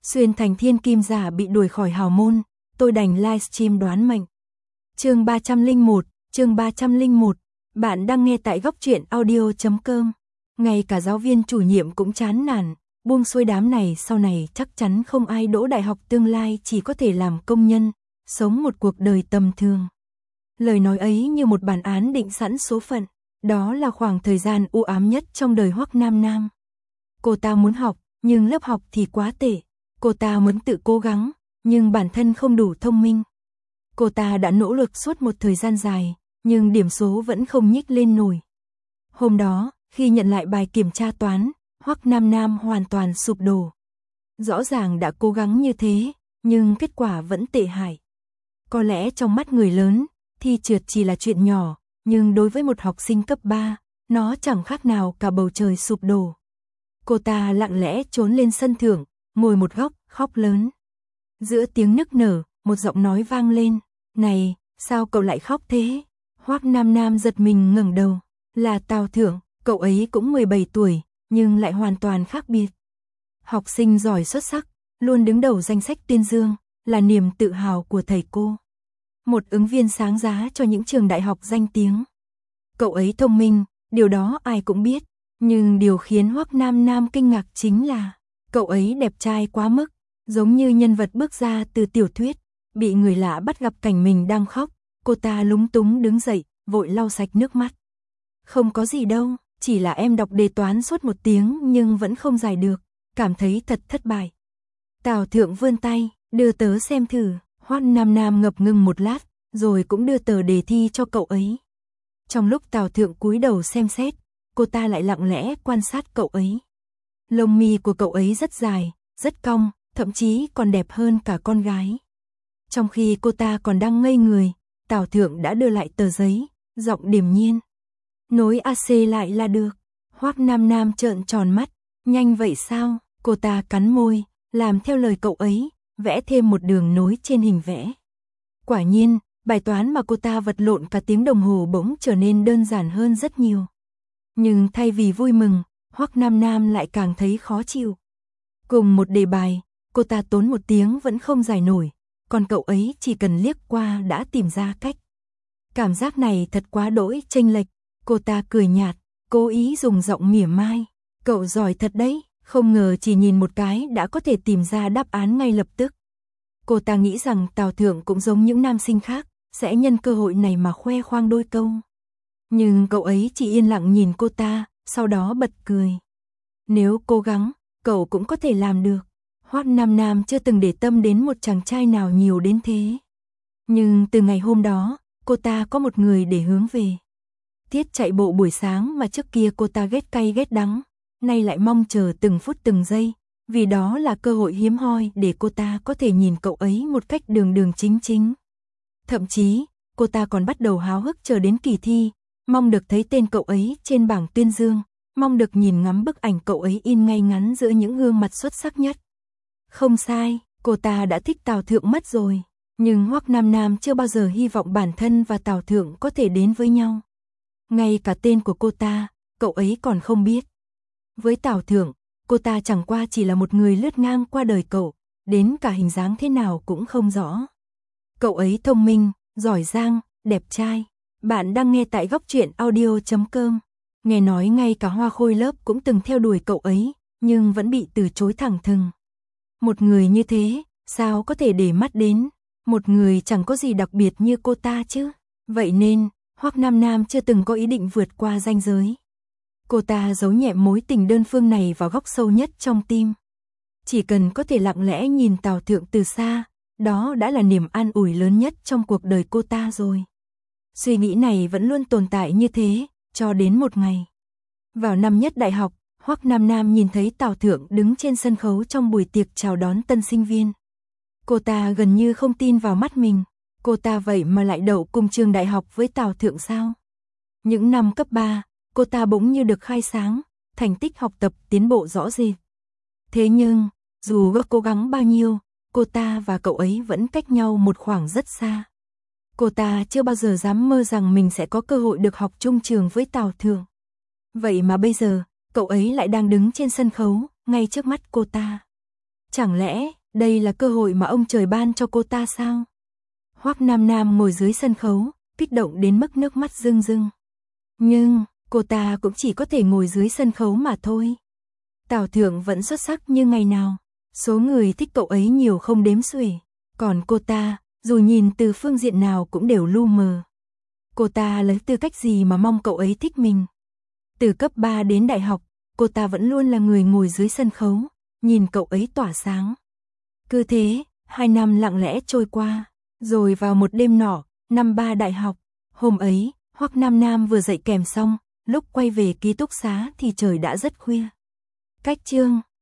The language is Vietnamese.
Xuyên thành thiên kim giả bị đuổi khỏi hào môn, tôi đành livestream đoán mệnh. Chương 301, bạn đang nghe tại góc truyện audio.com. Ngay cả giáo viên chủ nhiệm cũng chán nản, buông xuôi đám này sau này chắc chắn không ai đỗ đại học, tương lai chỉ có thể làm công nhân, sống một cuộc đời tầm thường. Lời nói ấy như một bản án định sẵn số phận, đó là khoảng thời gian u ám nhất trong đời Hoắc Nam Nam. Cô ta muốn học, nhưng lớp học thì quá tệ. Cô ta muốn tự cố gắng, nhưng bản thân không đủ thông minh. Cô ta đã nỗ lực suốt một thời gian dài, nhưng điểm số vẫn không nhích lên nổi. Hôm đó, khi nhận lại bài kiểm tra toán, Hoắc Nam Nam hoàn toàn sụp đổ. Rõ ràng đã cố gắng như thế, nhưng kết quả vẫn tệ hại. Có lẽ trong mắt người lớn, thi trượt chỉ là chuyện nhỏ, nhưng đối với một học sinh cấp 3, nó chẳng khác nào cả bầu trời sụp đổ. Cô ta lặng lẽ trốn lên sân thượng, ngồi một góc, khóc lớn. Giữa tiếng nức nở, một giọng nói vang lên, "Này, sao cậu lại khóc thế?" Hoắc Nam Nam giật mình ngẩng đầu, là Tào Thượng, cậu ấy cũng 17 tuổi, nhưng lại hoàn toàn khác biệt. Học sinh giỏi xuất sắc, luôn đứng đầu danh sách tuyên dương, là niềm tự hào của thầy cô. Một ứng viên sáng giá cho những trường đại học danh tiếng. Cậu ấy thông minh, điều đó ai cũng biết, nhưng điều khiến Hoắc Nam Nam kinh ngạc chính là cậu ấy đẹp trai quá mức, giống như nhân vật bước ra từ tiểu thuyết. Bị người lạ bắt gặp cảnh mình đang khóc, cô ta lúng túng đứng dậy, vội lau sạch nước mắt. "Không có gì đâu, chỉ là em đọc đề toán suốt 1 tiếng nhưng vẫn không giải được, cảm thấy thật thất bại." Tào Thượng vươn tay, "Đưa tớ xem thử." Hoắc Nam Nam ngập ngừng một lát, rồi cũng đưa tờ đề thi cho cậu ấy. Trong lúc Tào Thượng cúi đầu xem xét, cô ta lại lặng lẽ quan sát cậu ấy. Lông mi của cậu ấy rất dài, rất cong, thậm chí còn đẹp hơn cả con gái. Trong khi cô ta còn đang ngây người, Tào Thượng đã đưa lại tờ giấy, giọng điềm nhiên. "Nối AC lại là được." Hoắc Nam Nam trợn tròn mắt, "Nhanh vậy sao?" Cô ta cắn môi, làm theo lời cậu ấy, vẽ thêm một đường nối trên hình vẽ. Quả nhiên, bài toán mà cô ta vật lộn cả tiếng đồng hồ bỗng trở nên đơn giản hơn rất nhiều. Nhưng thay vì vui mừng, Hoắc Nam Nam lại càng thấy khó chịu. Cùng một đề bài, cô ta tốn 1 tiếng vẫn không giải nổi, còn cậu ấy chỉ cần liếc qua đã tìm ra cách. Cảm giác này thật quá đỗi chênh lệch, cô ta cười nhạt, cố ý dùng giọng mỉa mai. "Cậu giỏi thật đấy, không ngờ chỉ nhìn một cái đã có thể tìm ra đáp án ngay lập tức." Cô ta nghĩ rằng Tào Thượng cũng giống những nam sinh khác, sẽ nhân cơ hội này mà khoe khoang đôi câu. Nhưng cậu ấy chỉ yên lặng nhìn cô ta, sau đó bật cười. "Nếu cố gắng, cậu cũng có thể làm được." Hoắc Nam Nam chưa từng để tâm đến một chàng trai nào nhiều đến thế. Nhưng từ ngày hôm đó, cô ta có một người để hướng về. Tiết chạy bộ buổi sáng mà trước kia cô ta ghét cay ghét đắng, nay lại mong chờ từng phút từng giây, vì đó là cơ hội hiếm hoi để cô ta có thể nhìn cậu ấy một cách đường đường chính chính. Thậm chí, cô ta còn bắt đầu háo hức chờ đến kỳ thi, mong được thấy tên cậu ấy trên bảng tuyên dương, mong được nhìn ngắm bức ảnh cậu ấy in ngay ngắn giữa những gương mặt xuất sắc nhất. Không sai, cô ta đã thích Tào Thượng mất rồi, nhưng Hoắc Nam Nam chưa bao giờ hy vọng bản thân và Tào Thượng có thể đến với nhau. Ngay cả tên của cô ta, cậu ấy còn không biết. Với Tào Thượng, cô ta chẳng qua chỉ là một người lướt ngang qua đời cậu, đến cả hình dáng thế nào cũng không rõ. Cậu ấy thông minh, giỏi giang, đẹp trai. Bạn đang nghe tại góc truyện audio.com. Nghe nói ngay cả Hoa Khôi lớp cũng từng theo đuổi cậu ấy, nhưng vẫn bị từ chối thẳng thừng. Một người như thế, sao có thể để mắt đến, một người chẳng có gì đặc biệt như cô ta chứ? Vậy nên, Hoắc Nam Nam chưa từng có ý định vượt qua ranh giới. Cô ta giấu nhẹ mối tình đơn phương này vào góc sâu nhất trong tim. Chỉ cần có thể lặng lẽ nhìn Tào Thượng từ xa, đó đã là niềm an ủi lớn nhất trong cuộc đời cô ta rồi. Suy nghĩ này vẫn luôn tồn tại như thế, cho đến một ngày. Vào năm nhất đại học, Hoắc Nam Nam nhìn thấy Tào Thượng đứng trên sân khấu trong buổi tiệc chào đón tân sinh viên. Cô ta gần như không tin vào mắt mình, cô ta vậy mà lại đậu cùng trường đại học với Tào Thượng sao? Những năm cấp 3, cô ta bỗng như được khai sáng, thành tích học tập tiến bộ rõ rệt. Thế nhưng, dù có cố gắng bao nhiêu, cô ta và cậu ấy vẫn cách nhau một khoảng rất xa. Cô ta chưa bao giờ dám mơ rằng mình sẽ có cơ hội được học chung trường với Tào Thượng. Vậy mà bây giờ, cậu ấy lại đang đứng trên sân khấu, ngay trước mắt cô ta. Chẳng lẽ, đây là cơ hội mà ông trời ban cho cô ta sao? Hoắc Nam Nam ngồi dưới sân khấu, kích động đến mức nước mắt rưng rưng. Nhưng, cô ta cũng chỉ có thể ngồi dưới sân khấu mà thôi. Tào Thượng vẫn xuất sắc như ngày nào. Số người thích cậu ấy nhiều không đếm xuể. Còn cô ta, dù nhìn từ phương diện nào cũng đều lu mờ. Cô ta lấy tư cách gì mà mong cậu ấy thích mình? Từ cấp 3 đến đại học, cô ta vẫn luôn là người ngồi dưới sân khấu, nhìn cậu ấy tỏa sáng. Cứ thế, 2 năm lặng lẽ trôi qua. Rồi vào một đêm nọ, năm 3 đại học, hôm ấy, Hoắc Nam Nam vừa dạy kèm xong, lúc quay về ký túc xá thì trời đã rất khuya. Cách chương